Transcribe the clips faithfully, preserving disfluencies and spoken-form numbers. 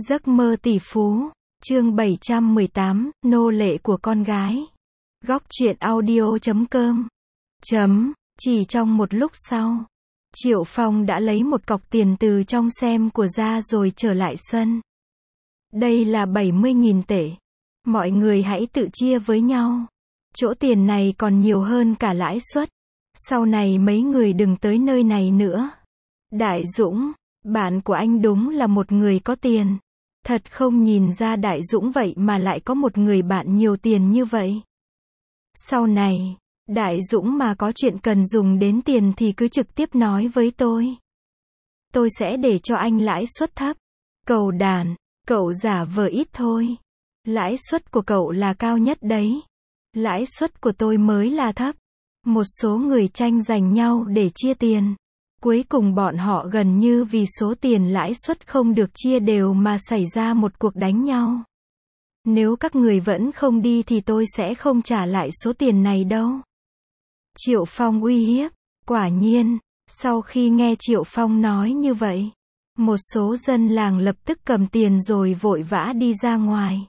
Giấc mơ tỷ phú, chương bảy trăm mười tám, nô lệ của con gái. Góc truyện audio chấm com. Chấm, chỉ trong một lúc sau, Triệu Phong đã lấy một cọc tiền từ trong xem của ra rồi trở lại sân. Đây là bảy mươi nghìn tệ. Mọi người hãy tự chia với nhau. Chỗ tiền này còn nhiều hơn cả lãi suất. Sau này mấy người đừng tới nơi này nữa. Đại Dũng, bạn của anh đúng là một người có tiền. Thật không nhìn ra Đại Dũng vậy mà lại có một người bạn nhiều tiền như vậy. Sau này, Đại Dũng mà có chuyện cần dùng đến tiền thì cứ trực tiếp nói với tôi. Tôi sẽ để cho anh lãi suất thấp. Cầu đàn, cậu giả vờ ít thôi. Lãi suất của cậu là cao nhất đấy. Lãi suất của tôi mới là thấp. Một số người tranh giành nhau để chia tiền. Cuối cùng bọn họ gần như vì số tiền lãi suất không được chia đều mà xảy ra một cuộc đánh nhau. Nếu các người vẫn không đi thì tôi sẽ không trả lại số tiền này đâu. Triệu Phong uy hiếp. Quả nhiên, sau khi nghe Triệu Phong nói như vậy, một số dân làng lập tức cầm tiền rồi vội vã đi ra ngoài.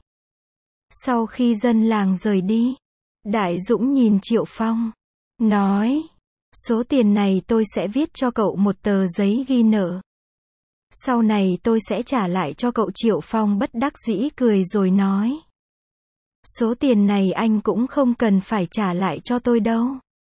Sau khi dân làng rời đi, Đại Dũng nhìn Triệu Phong, nói, số tiền này tôi sẽ viết cho cậu một tờ giấy ghi nợ. Sau này tôi sẽ trả lại cho cậu. Triệu Phong bất đắc dĩ cười rồi nói, số tiền này anh cũng không cần phải trả lại cho tôi đâu.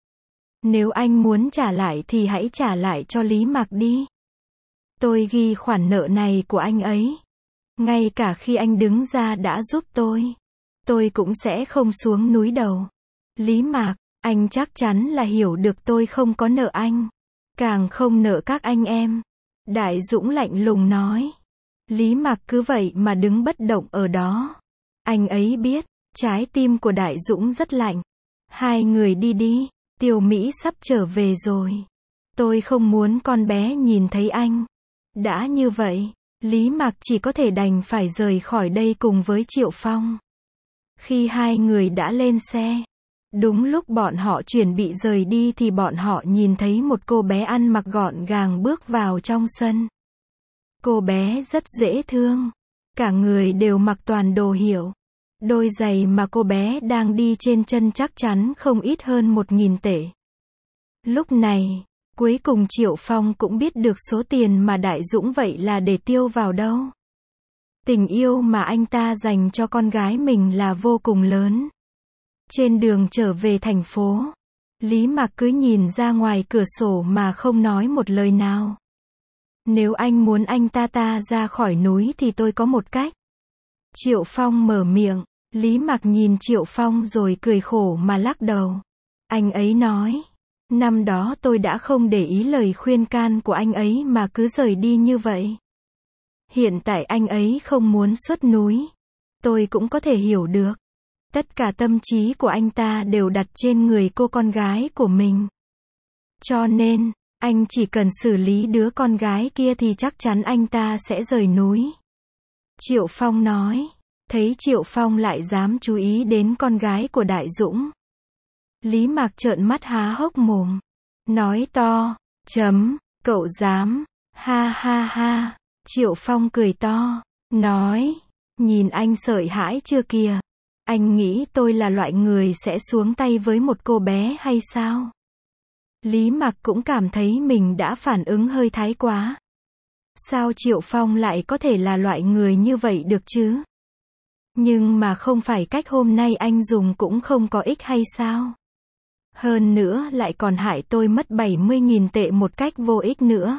Nếu anh muốn trả lại thì hãy trả lại cho Lý Mạc đi. Tôi ghi khoản nợ này của anh ấy. Ngay cả khi anh đứng ra đã giúp tôi, tôi cũng sẽ không xuống núi đầu. Lý Mạc, anh chắc chắn là hiểu được tôi không có nợ anh. Càng không nợ các anh em. Đại Dũng lạnh lùng nói. Lý Mạc cứ vậy mà đứng bất động ở đó. Anh ấy biết, trái tim của Đại Dũng rất lạnh. Hai người đi đi, Tiểu Mỹ sắp trở về rồi. Tôi không muốn con bé nhìn thấy anh. Đã như vậy, Lý Mạc chỉ có thể đành phải rời khỏi đây cùng với Triệu Phong. Khi hai người đã lên xe, đúng lúc bọn họ chuẩn bị rời đi thì bọn họ nhìn thấy một cô bé ăn mặc gọn gàng bước vào trong sân. Cô bé rất dễ thương. Cả người đều mặc toàn đồ hiệu. Đôi giày mà cô bé đang đi trên chân chắc chắn không ít hơn một nghìn tệ. Lúc này, cuối cùng Triệu Phong cũng biết được số tiền mà Đại Dũng vậy là để tiêu vào đâu. Tình yêu mà anh ta dành cho con gái mình là vô cùng lớn. Trên đường trở về thành phố, Lý Mạc cứ nhìn ra ngoài cửa sổ mà không nói một lời nào. Nếu anh muốn anh ta ta ra khỏi núi thì tôi có một cách. Triệu Phong mở miệng, Lý Mạc nhìn Triệu Phong rồi cười khổ mà lắc đầu. Anh ấy nói, năm đó tôi đã không để ý lời khuyên can của anh ấy mà cứ rời đi như vậy. Hiện tại anh ấy không muốn xuất núi. Tôi cũng có thể hiểu được. Tất cả tâm trí của anh ta đều đặt trên người cô con gái của mình. Cho nên, anh chỉ cần xử lý đứa con gái kia thì chắc chắn anh ta sẽ rời núi. Triệu Phong nói. Thấy Triệu Phong lại dám chú ý đến con gái của Đại Dũng. Lý Mạc trợn mắt há hốc mồm. Nói to, chấm, cậu dám, ha ha ha. Triệu Phong cười to, nói, nhìn anh sợ hãi chưa kìa. Anh nghĩ tôi là loại người sẽ xuống tay với một cô bé hay sao? Lý Mạc cũng cảm thấy mình đã phản ứng hơi thái quá. Sao Triệu Phong lại có thể là loại người như vậy được chứ? Nhưng mà không phải cách hôm nay anh dùng cũng không có ích hay sao? Hơn nữa lại còn hại tôi mất bảy mươi nghìn tệ một cách vô ích nữa.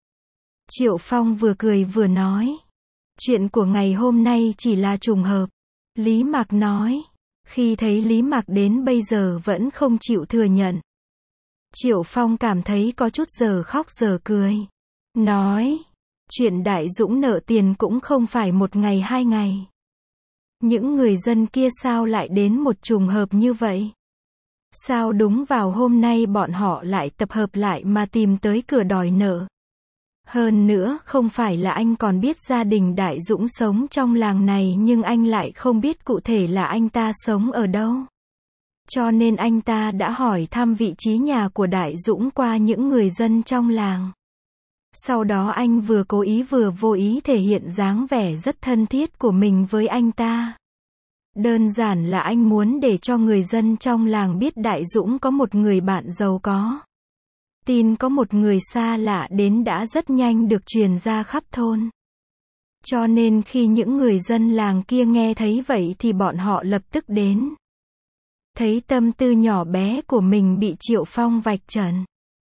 Triệu Phong vừa cười vừa nói. Chuyện của ngày hôm nay chỉ là trùng hợp. Lý Mạc nói. Khi thấy Lý Mạc đến bây giờ vẫn không chịu thừa nhận, Triệu Phong cảm thấy có chút giờ khóc giờ cười. Nói. Chuyện Đại Dũng nợ tiền cũng không phải một ngày hai ngày. Những người dân kia sao lại đến một trùng hợp như vậy? Sao đúng vào hôm nay bọn họ lại tập hợp lại mà tìm tới cửa đòi nợ? Hơn nữa không phải là anh còn biết gia đình Đại Dũng sống trong làng này nhưng anh lại không biết cụ thể là anh ta sống ở đâu. Cho nên anh ta đã hỏi thăm vị trí nhà của Đại Dũng qua những người dân trong làng. Sau đó anh vừa cố ý vừa vô ý thể hiện dáng vẻ rất thân thiết của mình với anh ta. Đơn giản là anh muốn để cho người dân trong làng biết Đại Dũng có một người bạn giàu có. Tin có một người xa lạ đến đã rất nhanh được truyền ra khắp thôn. Cho nên khi những người dân làng kia nghe thấy vậy thì bọn họ lập tức đến. Thấy tâm tư nhỏ bé của mình bị Triệu Phong vạch trần.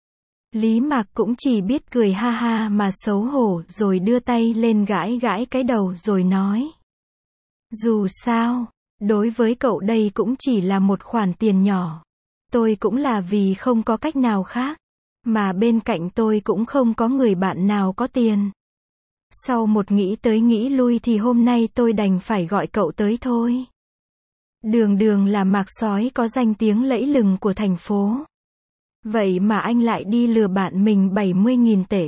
Lý Mạc cũng chỉ biết cười ha ha mà xấu hổ rồi đưa tay lên gãi gãi cái đầu rồi nói. Dù sao, đối với cậu đây cũng chỉ là một khoản tiền nhỏ. Tôi cũng là vì không có cách nào khác. Mà bên cạnh tôi cũng không có người bạn nào có tiền. Sau một nghĩ tới nghĩ lui thì hôm nay tôi đành phải gọi cậu tới thôi. Đường đường là Mạc Sói có danh tiếng lẫy lừng của thành phố. Vậy mà anh lại đi lừa bạn mình bảy mươi nghìn tệ.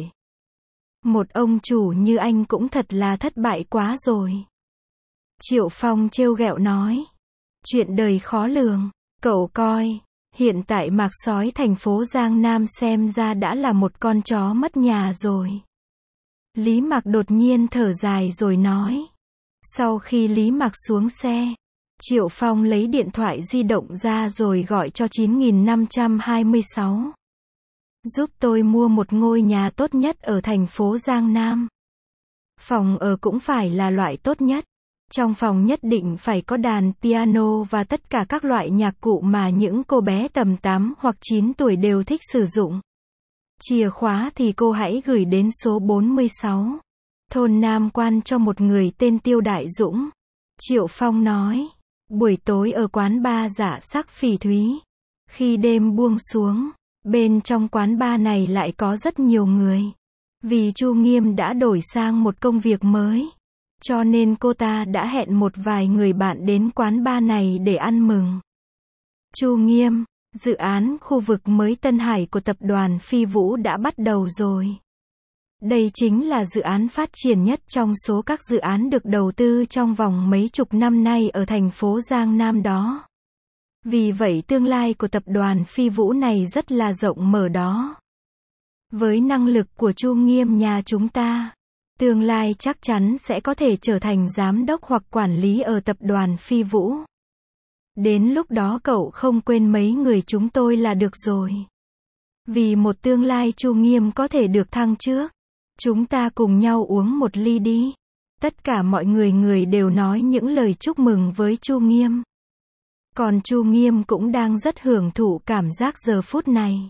Một ông chủ như anh cũng thật là thất bại quá rồi. Triệu Phong trêu ghẹo nói. Chuyện đời khó lường, cậu coi. Hiện tại Mạc Sói thành phố Giang Nam xem ra đã là một con chó mất nhà rồi. Lý Mạc đột nhiên thở dài rồi nói. Sau khi Lý Mạc xuống xe, Triệu Phong lấy điện thoại di động ra rồi gọi cho chín nghìn năm trăm hai mươi sáu. Giúp tôi mua một ngôi nhà tốt nhất ở thành phố Giang Nam. Phòng ở cũng phải là loại tốt nhất. Trong phòng nhất định phải có đàn piano và tất cả các loại nhạc cụ mà những cô bé tầm tám hoặc chín tuổi đều thích sử dụng. Chìa khóa thì cô hãy gửi đến số bốn mươi sáu. Thôn Nam Quan cho một người tên Tiêu Đại Dũng. Triệu Phong nói. Buổi tối ở quán bar Dạ Sắc Phỉ Thúy. Khi đêm buông xuống, bên trong quán bar này lại có rất nhiều người. Vì Chu Nghiêm đã đổi sang một công việc mới. Cho nên cô ta đã hẹn một vài người bạn đến quán bar này để ăn mừng. Chu Nghiêm, dự án khu vực mới Tân Hải của tập đoàn Phi Vũ đã bắt đầu rồi. Đây chính là dự án phát triển nhất trong số các dự án được đầu tư trong vòng mấy chục năm nay ở thành phố Giang Nam đó. Vì vậy tương lai của tập đoàn Phi Vũ này rất là rộng mở đó. Với năng lực của Chu Nghiêm nhà chúng ta, tương lai chắc chắn sẽ có thể trở thành giám đốc hoặc quản lý ở tập đoàn Phi Vũ. Đến lúc đó cậu không quên mấy người chúng tôi là được rồi. Vì một tương lai Chu Nghiêm có thể được thăng trước. Chúng ta cùng nhau uống một ly đi. Tất cả mọi người người đều nói những lời chúc mừng với Chu Nghiêm. Còn Chu Nghiêm cũng đang rất hưởng thụ cảm giác giờ phút này.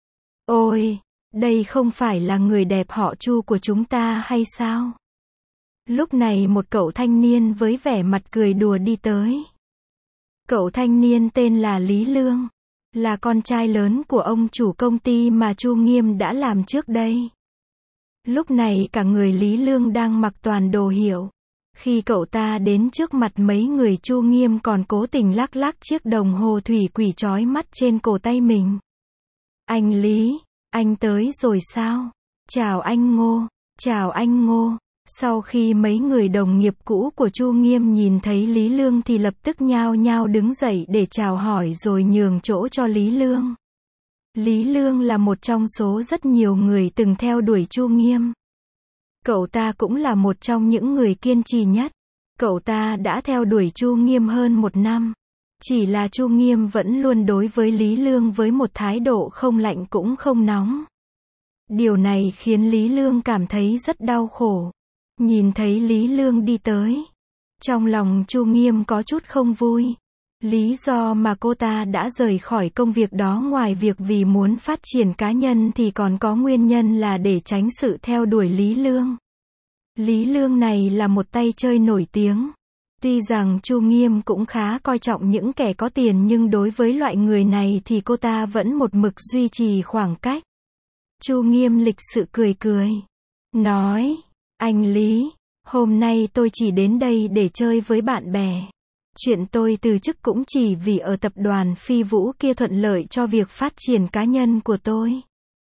Ôi, đây không phải là người đẹp họ Chu của chúng ta hay sao? Lúc này một cậu thanh niên với vẻ mặt cười đùa đi tới. Cậu thanh niên tên là Lý Lương, là con trai lớn của ông chủ công ty mà Chu Nghiêm đã làm trước đây. Lúc này cả người Lý Lương đang mặc toàn đồ hiệu. Khi cậu ta đến trước mặt mấy người Chu Nghiêm còn cố tình lắc lắc chiếc đồng hồ thủy quỷ chói mắt trên cổ tay mình. Anh Lý, anh tới rồi sao? Chào anh Ngô, chào anh Ngô. Sau khi mấy người đồng nghiệp cũ của Chu Nghiêm nhìn thấy Lý Lương thì lập tức nhao nhao đứng dậy để chào hỏi rồi nhường chỗ cho Lý Lương. Lý Lương là một trong số rất nhiều người từng theo đuổi Chu Nghiêm. Cậu ta cũng là một trong những người kiên trì nhất. Cậu ta đã theo đuổi Chu Nghiêm hơn một năm. Chỉ là Chu Nghiêm vẫn luôn đối với Lý Lương với một thái độ không lạnh cũng không nóng. Điều này khiến Lý Lương cảm thấy rất đau khổ. Nhìn thấy Lý Lương đi tới, trong lòng Chu Nghiêm có chút không vui. Lý do mà cô ta đã rời khỏi công việc đó ngoài việc vì muốn phát triển cá nhân thì còn có nguyên nhân là để tránh sự theo đuổi Lý Lương. Lý Lương này là một tay chơi nổi tiếng. Tuy rằng Chu Nghiêm cũng khá coi trọng những kẻ có tiền nhưng đối với loại người này thì cô ta vẫn một mực duy trì khoảng cách. Chu Nghiêm lịch sự cười cười, nói, anh Lý, hôm nay tôi chỉ đến đây để chơi với bạn bè. Chuyện tôi từ chức cũng chỉ vì ở tập đoàn Phi Vũ kia thuận lợi cho việc phát triển cá nhân của tôi.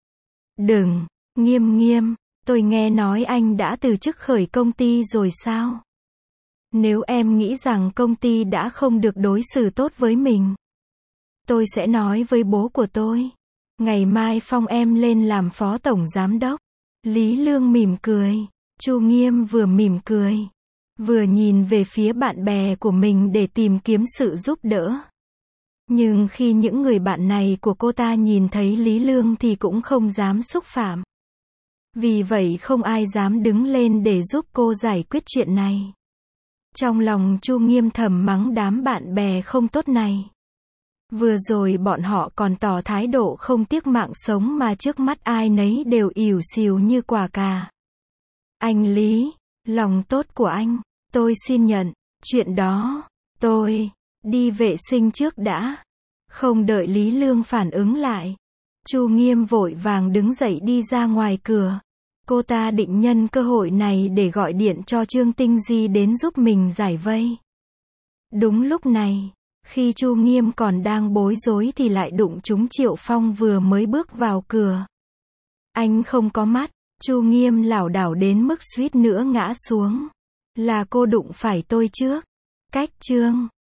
Đừng, Nghiêm Nghiêm, tôi nghe nói anh đã từ chức khởi công ty rồi sao? Nếu em nghĩ rằng công ty đã không được đối xử tốt với mình, tôi sẽ nói với bố của tôi. Ngày mai phong em lên làm phó tổng giám đốc. Lý Lương mỉm cười. Chu Nghiêm vừa mỉm cười, vừa nhìn về phía bạn bè của mình để tìm kiếm sự giúp đỡ. Nhưng khi những người bạn này của cô ta nhìn thấy Lý Lương thì cũng không dám xúc phạm. Vì vậy không ai dám đứng lên để giúp cô giải quyết chuyện này. Trong lòng Chu Nghiêm thầm mắng đám bạn bè không tốt này. Vừa rồi bọn họ còn tỏ thái độ không tiếc mạng sống mà trước mắt ai nấy đều ỉu xìu như quả cà. Anh Lý, lòng tốt của anh, tôi xin nhận. Chuyện đó, tôi đi vệ sinh trước đã. Không đợi Lý Lương phản ứng lại, Chu Nghiêm vội vàng đứng dậy đi ra ngoài cửa. Cô ta định nhân cơ hội này để gọi điện cho Trương Tinh Di đến giúp mình giải vây. Đúng lúc này, khi Chu Nghiêm còn đang bối rối thì lại đụng trúng Triệu Phong vừa mới bước vào cửa. Anh không có mắt, Chu Nghiêm lảo đảo đến mức suýt nữa ngã xuống. Là cô đụng phải tôi trước. Cách chương